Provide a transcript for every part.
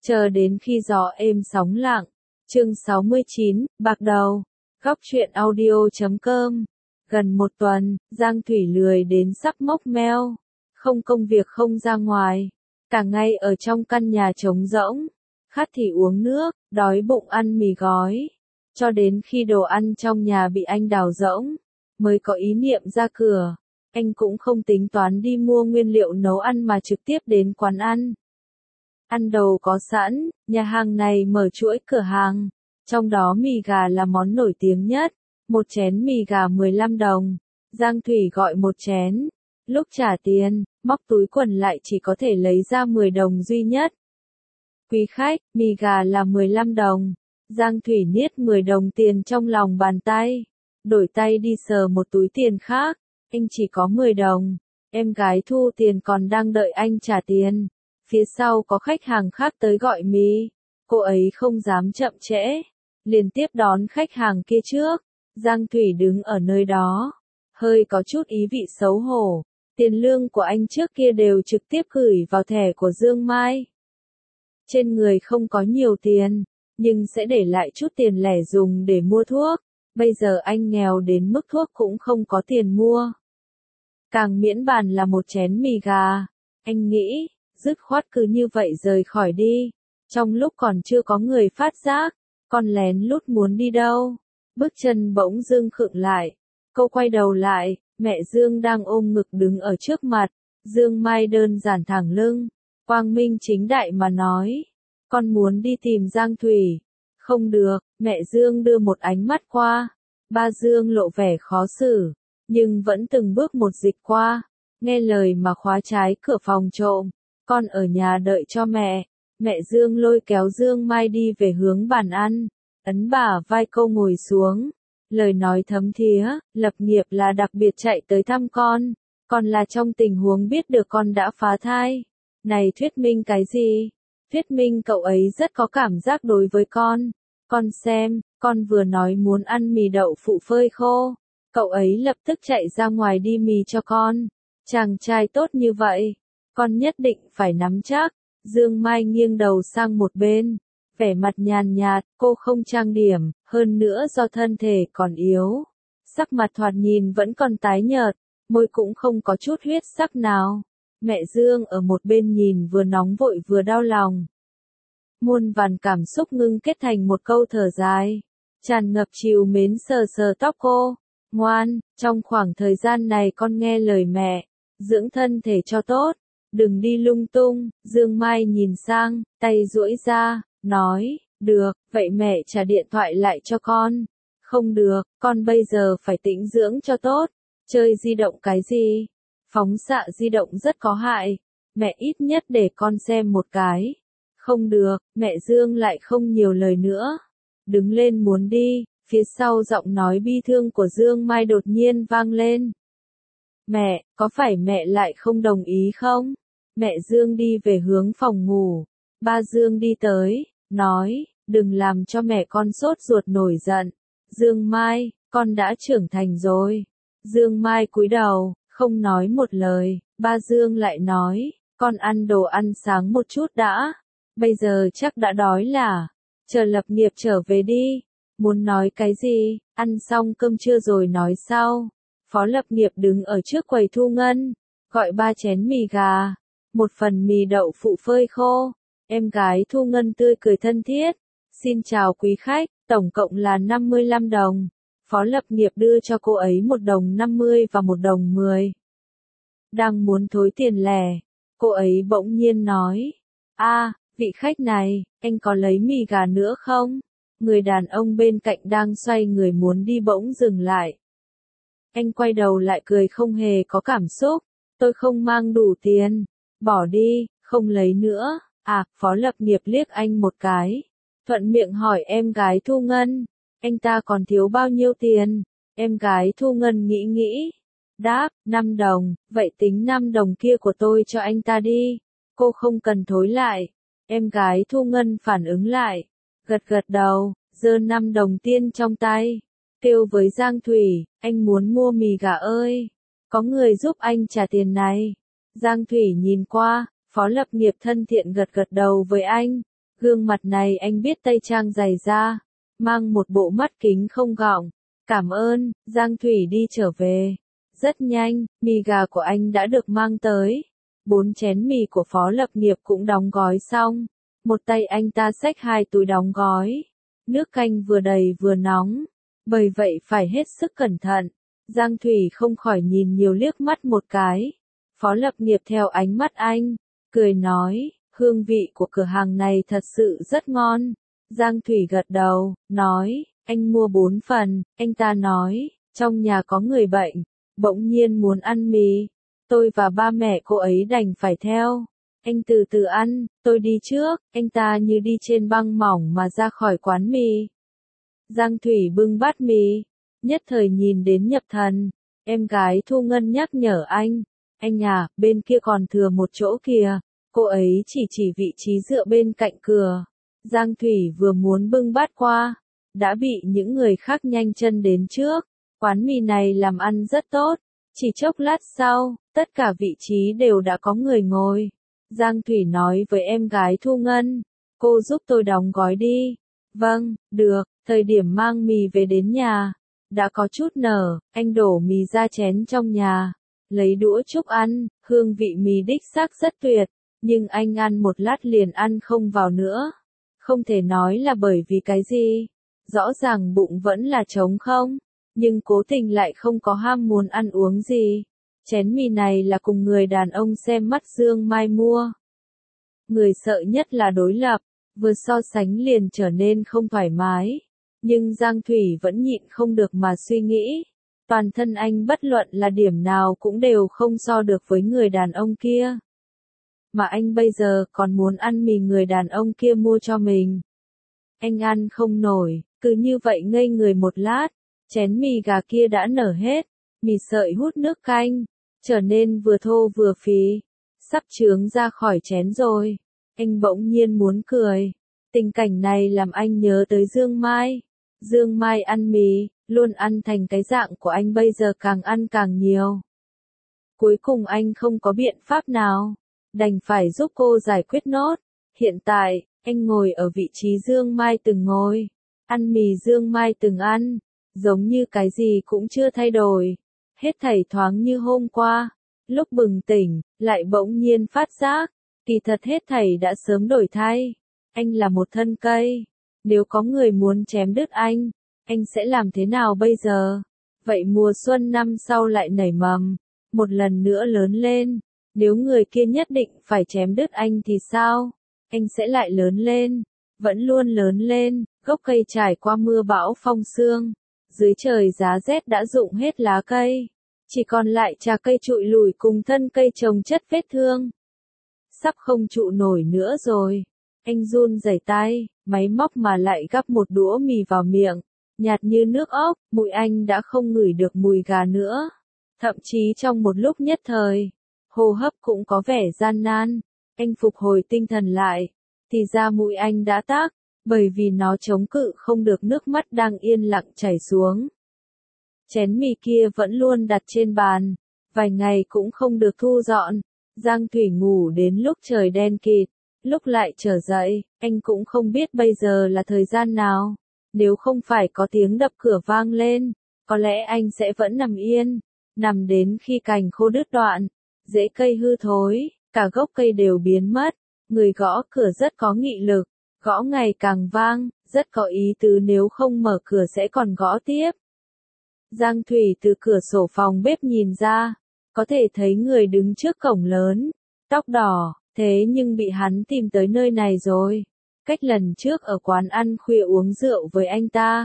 Chờ đến khi gió êm sóng lặng. Chương 69, Bạc Đầu. Góc truyện audio.com. Gần một tuần, Giang Thủy lười đến sắp mốc meo. Không công việc không ra ngoài. Cả ngày ở trong căn nhà trống rỗng. Khát thì uống nước, đói bụng ăn mì gói. Cho đến khi đồ ăn trong nhà bị anh đào rỗng, mới có ý niệm ra cửa. Anh cũng không tính toán đi mua nguyên liệu nấu ăn mà trực tiếp đến quán ăn. Ăn đầu có sẵn, nhà hàng này mở chuỗi cửa hàng. Trong đó mì gà là món nổi tiếng nhất. Một chén mì gà 15 đồng. Giang Thủy gọi một chén. Lúc trả tiền, móc túi quần lại chỉ có thể lấy ra 10 đồng duy nhất. Quý khách, mì gà là 15 đồng. Giang Thủy niết 10 đồng tiền trong lòng bàn tay. Đổi tay đi sờ một túi tiền khác. Anh chỉ có 10 đồng. Em gái thu tiền còn đang đợi anh trả tiền. Phía sau có khách hàng khác tới gọi mì. Cô ấy không dám chậm trễ. Liền tiếp đón khách hàng kia trước. Giang Thủy đứng ở nơi đó. Hơi có chút ý vị xấu hổ. Tiền lương của anh trước kia đều trực tiếp gửi vào thẻ của Dương Mai. Trên người không có nhiều tiền, nhưng sẽ để lại chút tiền lẻ dùng để mua thuốc. Bây giờ anh nghèo đến mức thuốc cũng không có tiền mua. Càng miễn bàn là một chén mì gà. Anh nghĩ, dứt khoát cứ như vậy rời khỏi đi. Trong lúc còn chưa có người phát giác, con lén lút muốn đi đâu. Bước chân bỗng dưng khựng lại. Cô quay đầu lại, mẹ Dương đang ôm ngực đứng ở trước mặt. Dương Mai đơn giản thẳng lưng. Quang minh chính đại mà nói. Con muốn đi tìm Giang Thủy. Không được, mẹ Dương đưa một ánh mắt qua. Ba Dương lộ vẻ khó xử, nhưng vẫn từng bước một dịch qua. Nghe lời mà khóa trái cửa phòng trộm. Con ở nhà đợi cho mẹ. Mẹ Dương lôi kéo Dương Mai đi về hướng bàn ăn. Ấn bả vai cô ngồi xuống. Lời nói thấm thía, Lập Nghiệp là đặc biệt chạy tới thăm con. Còn là trong tình huống biết được con đã phá thai. Này thuyết minh cái gì? Thuyết minh cậu ấy rất có cảm giác đối với con. Con xem, con vừa nói muốn ăn mì đậu phụ phơi khô. Cậu ấy lập tức chạy ra ngoài đi mì cho con. Chàng trai tốt như vậy. Con nhất định phải nắm chắc. Dương Mai nghiêng đầu sang một bên. Vẻ mặt nhàn nhạt, cô không trang điểm, hơn nữa do thân thể còn yếu. Sắc mặt thoạt nhìn vẫn còn tái nhợt, môi cũng không có chút huyết sắc nào. Mẹ Dương ở một bên nhìn vừa nóng vội vừa đau lòng. Muôn vàn cảm xúc ngưng kết thành một câu thở dài. Tràn ngập trìu mến sờ sờ tóc cô. Ngoan, trong khoảng thời gian này con nghe lời mẹ. Dưỡng thân thể cho tốt. Đừng đi lung tung. Dương Mai nhìn sang, tay duỗi ra, nói, được, vậy mẹ trả điện thoại lại cho con. Không được, con bây giờ phải tĩnh dưỡng cho tốt. Chơi di động cái gì? Phóng xạ di động rất có hại. Mẹ ít nhất để con xem một cái. Không được, mẹ Dương lại không nhiều lời nữa. Đứng lên muốn đi, phía sau giọng nói bi thương của Dương Mai đột nhiên vang lên. Mẹ, có phải mẹ lại không đồng ý không? Mẹ Dương đi về hướng phòng ngủ. Ba Dương đi tới, nói, đừng làm cho mẹ con sốt ruột nổi giận. Dương Mai, con đã trưởng thành rồi. Dương Mai cúi đầu, không nói một lời. Ba Dương lại nói, con ăn đồ ăn sáng một chút đã. Bây giờ chắc đã đói là. Chờ Lập Nghiệp trở về đi. Muốn nói cái gì, ăn xong cơm trưa rồi nói sau. Phó Lập Nghiệp đứng ở trước quầy thu ngân, gọi 3 chén mì gà, một phần mì đậu phụ phơi khô. Em gái thu ngân tươi cười thân thiết. Xin chào quý khách, tổng cộng là 55 đồng. Phó Lập Nghiệp đưa cho cô ấy 1 đồng 50 và 1 đồng 10. Đang muốn thối tiền lẻ, cô ấy bỗng nhiên nói. Vị khách này, anh có lấy mì gà nữa không? Người đàn ông bên cạnh đang xoay người muốn đi bỗng dừng lại. Anh quay đầu lại cười không hề có cảm xúc. Tôi không mang đủ tiền. Bỏ đi, không lấy nữa. Phó Lập Nghiệp liếc anh một cái. Thuận miệng hỏi em gái Thu Ngân. Anh ta còn thiếu bao nhiêu tiền? Em gái Thu Ngân nghĩ nghĩ. Đáp, 5 đồng, vậy tính 5 đồng kia của tôi cho anh ta đi. Cô không cần thối lại. Em gái Thu Ngân phản ứng lại. Gật gật đầu, giơ 5 đồng tiền trong tay. Kêu với Giang Thủy, anh muốn mua mì gà ơi. Có người giúp anh trả tiền này. Giang Thủy nhìn qua, Phó Lập Nghiệp thân thiện gật gật đầu với anh. Gương mặt này anh biết tây trang dày da, mang một bộ mắt kính không gọng. Cảm ơn, Giang Thủy đi trở về. Rất nhanh, mì gà của anh đã được mang tới. 4 chén mì của Phó Lập Nghiệp cũng đóng gói xong. Một tay anh ta xách 2 túi đóng gói. Nước canh vừa đầy vừa nóng. Bởi vậy phải hết sức cẩn thận. Giang Thủy không khỏi nhìn nhiều liếc mắt một cái. Phó Lập Nghiệp theo ánh mắt anh, cười nói, hương vị của cửa hàng này thật sự rất ngon. Giang Thủy gật đầu, nói, anh mua 4 phần, anh ta nói, trong nhà có người bệnh, bỗng nhiên muốn ăn mì. Tôi và ba mẹ cô ấy đành phải theo. Anh từ từ ăn, tôi đi trước, anh ta như đi trên băng mỏng mà ra khỏi quán mì. Giang Thủy bưng bát mì, nhất thời nhìn đến nhập thần. Em gái Thu Ngân nhắc nhở anh à, bên kia còn thừa một chỗ kìa. Cô ấy chỉ vị trí dựa bên cạnh cửa. Giang Thủy vừa muốn bưng bát qua, đã bị những người khác nhanh chân đến trước. Quán mì này làm ăn rất tốt. Chỉ chốc lát sau, tất cả vị trí đều đã có người ngồi. Giang Thủy nói với em gái Thu Ngân, cô giúp tôi đóng gói đi. Vâng, được, thời điểm mang mì về đến nhà, đã có chút nở, anh đổ mì ra chén trong nhà, lấy đũa chúc ăn, hương vị mì đích xác rất tuyệt, nhưng anh ăn một lát liền ăn không vào nữa. Không thể nói là bởi vì cái gì, rõ ràng bụng vẫn là trống không, nhưng cố tình lại không có ham muốn ăn uống gì. Chén mì này là cùng người đàn ông xem mắt Dương Mai mua. Người sợ nhất là đối lập, vừa so sánh liền trở nên không thoải mái. Nhưng Giang Thủy vẫn nhịn không được mà suy nghĩ. Toàn thân anh bất luận là điểm nào cũng đều không so được với người đàn ông kia. Mà anh bây giờ còn muốn ăn mì người đàn ông kia mua cho mình. Anh ăn không nổi, cứ như vậy ngây người một lát, chén mì gà kia đã nở hết, mì sợi hút nước canh, trở nên vừa thô vừa phí, sắp chướng ra khỏi chén rồi. Anh bỗng nhiên muốn cười. Tình cảnh này làm anh nhớ tới Dương Mai. Dương Mai ăn mì, luôn ăn thành cái dạng của anh bây giờ càng ăn càng nhiều. Cuối cùng anh không có biện pháp nào, đành phải giúp cô giải quyết nốt. Hiện tại, anh ngồi ở vị trí Dương Mai từng ngồi, ăn mì Dương Mai từng ăn, giống như cái gì cũng chưa thay đổi. Hết thảy thoáng như hôm qua, lúc bừng tỉnh, lại bỗng nhiên phát giác, kỳ thật hết thảy đã sớm đổi thay. Anh là một thân cây, nếu có người muốn chém đứt anh sẽ làm thế nào bây giờ? Vậy mùa xuân năm sau lại nảy mầm, một lần nữa lớn lên, nếu người kia nhất định phải chém đứt anh thì sao? Anh sẽ lại lớn lên, vẫn luôn lớn lên, gốc cây trải qua mưa bão phong sương, dưới trời giá rét đã rụng hết lá cây, chỉ còn lại trà cây trụi lủi cùng thân cây trồng chất vết thương. Sắp không trụ nổi nữa rồi. Anh run rẩy tay, máy móc mà lại gắp một đũa mì vào miệng, nhạt như nước ốc, mũi anh đã không ngửi được mùi gà nữa. Thậm chí trong một lúc nhất thời, hô hấp cũng có vẻ gian nan. Anh phục hồi tinh thần lại, thì ra mũi anh đã tắc, bởi vì nó chống cự không được nước mắt đang yên lặng chảy xuống. Chén mì kia vẫn luôn đặt trên bàn, vài ngày cũng không được thu dọn. Giang Thủy ngủ đến lúc trời đen kịt, lúc lại trở dậy, anh cũng không biết bây giờ là thời gian nào. Nếu không phải có tiếng đập cửa vang lên, có lẽ anh sẽ vẫn nằm yên, nằm đến khi cành khô đứt đoạn, rễ cây hư thối, cả gốc cây đều biến mất. Người gõ cửa rất có nghị lực, gõ ngày càng vang, rất có ý tứ, nếu không mở cửa sẽ còn gõ tiếp. Giang Thủy từ cửa sổ phòng bếp nhìn ra, có thể thấy người đứng trước cổng lớn, tóc đỏ, thế nhưng bị hắn tìm tới nơi này rồi. Cách lần trước ở quán ăn khuya uống rượu với anh ta.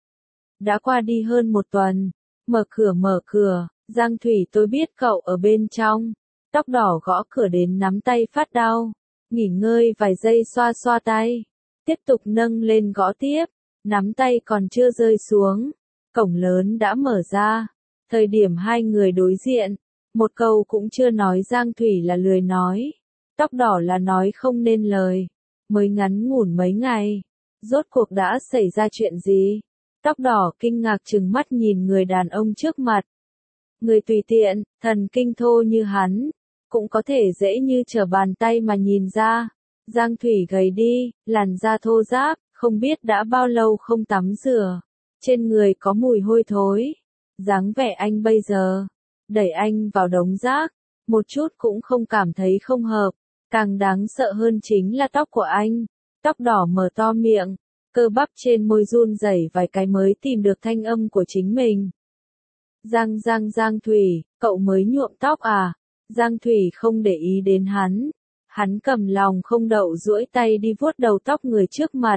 Đã qua đi hơn một tuần. Mở cửa, Giang Thủy, tôi biết cậu ở bên trong. Tóc đỏ gõ cửa đến nắm tay phát đau. Nghỉ ngơi vài giây xoa xoa tay. Tiếp tục nâng lên gõ tiếp. Nắm tay còn chưa rơi xuống. Cổng lớn đã mở ra. Thời điểm hai người đối diện. Một câu cũng chưa nói, Giang Thủy là lười nói. Tóc đỏ là nói không nên lời. Mới ngắn ngủn mấy ngày. Rốt cuộc đã xảy ra chuyện gì? Tóc đỏ kinh ngạc trừng mắt nhìn người đàn ông trước mặt. Người tùy tiện, thần kinh thô như hắn, cũng có thể dễ như trở bàn tay mà nhìn ra. Giang Thủy gầy đi, làn da thô ráp, không biết đã bao lâu không tắm rửa. Trên người có mùi hôi thối. Dáng vẻ anh bây giờ, đẩy anh vào đống rác, một chút cũng không cảm thấy không hợp. Càng đáng sợ hơn chính là tóc của anh. Tóc đỏ mở to miệng, cơ bắp trên môi run rẩy vài cái mới tìm được thanh âm của chính mình. Giang Thủy, cậu mới nhuộm tóc à? Giang Thủy không để ý đến hắn. Hắn cầm lòng không đậu duỗi tay đi vuốt đầu tóc người trước mặt.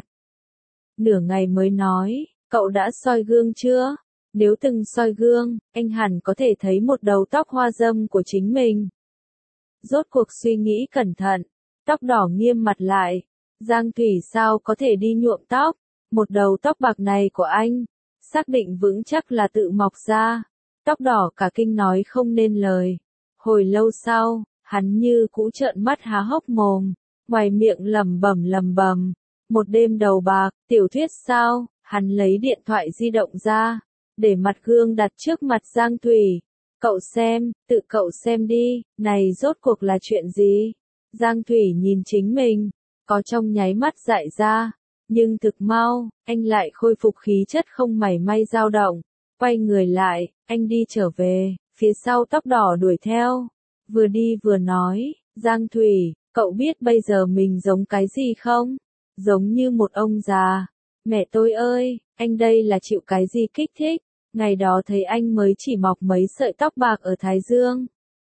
Nửa ngày mới nói, cậu đã soi gương chưa? Nếu từng soi gương, anh hẳn có thể thấy một đầu tóc hoa dâm của chính mình. Rốt cuộc suy nghĩ cẩn thận, tóc đỏ nghiêm mặt lại. Giang Thủy sao có thể đi nhuộm tóc? Một đầu tóc bạc này của anh, xác định vững chắc là tự mọc ra. Tóc đỏ cả kinh nói không nên lời. Hồi lâu sau, hắn như cũ trợn mắt há hốc mồm, ngoài miệng lẩm bẩm. Một đêm đầu bạc, tiểu thuyết sao? Hắn lấy điện thoại di động ra, để mặt gương đặt trước mặt Giang Thủy. Cậu xem, tự cậu xem đi, này rốt cuộc là chuyện gì? Giang Thủy nhìn chính mình, có trong nháy mắt dại ra, nhưng thực mau, anh lại khôi phục khí chất không mảy may dao động. Quay người lại, anh đi trở về, phía sau tóc đỏ đuổi theo. Vừa đi vừa nói, Giang Thủy, cậu biết bây giờ mình giống cái gì không? Giống như một ông già. Mẹ tôi ơi, anh đây là chịu cái gì kích thích? Ngày đó thấy anh mới chỉ mọc mấy sợi tóc bạc ở Thái Dương.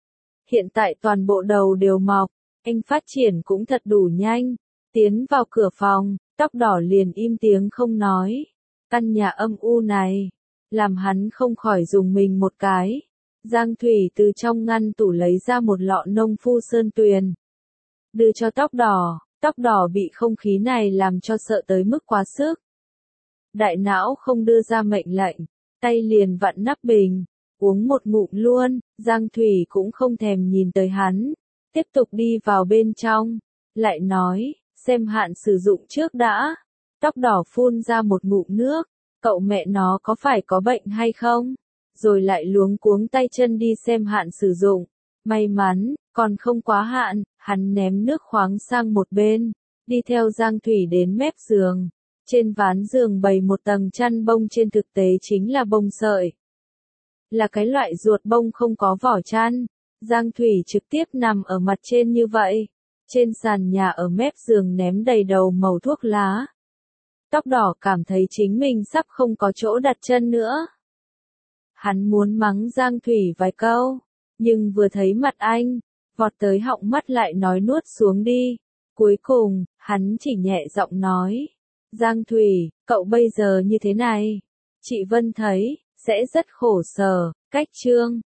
Hiện tại toàn bộ đầu đều mọc, anh phát triển cũng thật đủ nhanh. Tiến vào cửa phòng, tóc đỏ liền im tiếng không nói. Căn nhà âm u này, làm hắn không khỏi dùng mình một cái. Giang Thủy từ trong ngăn tủ lấy ra một lọ nông phu sơn tuyền. Đưa cho tóc đỏ bị không khí này làm cho sợ tới mức quá sức. Đại não không đưa ra mệnh lệnh, tay liền vặn nắp bình, uống một ngụm luôn. Giang Thủy cũng không thèm nhìn tới hắn, tiếp tục đi vào bên trong, lại nói, xem hạn sử dụng trước đã. Tóc đỏ phun ra một ngụm nước, cậu mẹ nó có phải có bệnh hay không? Rồi lại luống cuống tay chân đi xem hạn sử dụng. May mắn, còn không quá hạn, hắn ném nước khoáng sang một bên, đi theo Giang Thủy đến mép giường. Trên ván giường bày một tầng chăn bông, trên thực tế chính là bông sợi. Là cái loại ruột bông không có vỏ chăn. Giang Thủy trực tiếp nằm ở mặt trên như vậy. Trên sàn nhà ở mép giường ném đầy đầu màu thuốc lá. Tóc đỏ cảm thấy chính mình sắp không có chỗ đặt chân nữa. Hắn muốn mắng Giang Thủy vài câu, nhưng vừa thấy mặt anh, vọt tới họng mắt lại nói nuốt xuống đi. Cuối cùng, hắn chỉ nhẹ giọng nói, Giang Thủy, cậu bây giờ như thế này, chị Vân thấy, sẽ rất khổ sở. Cách chương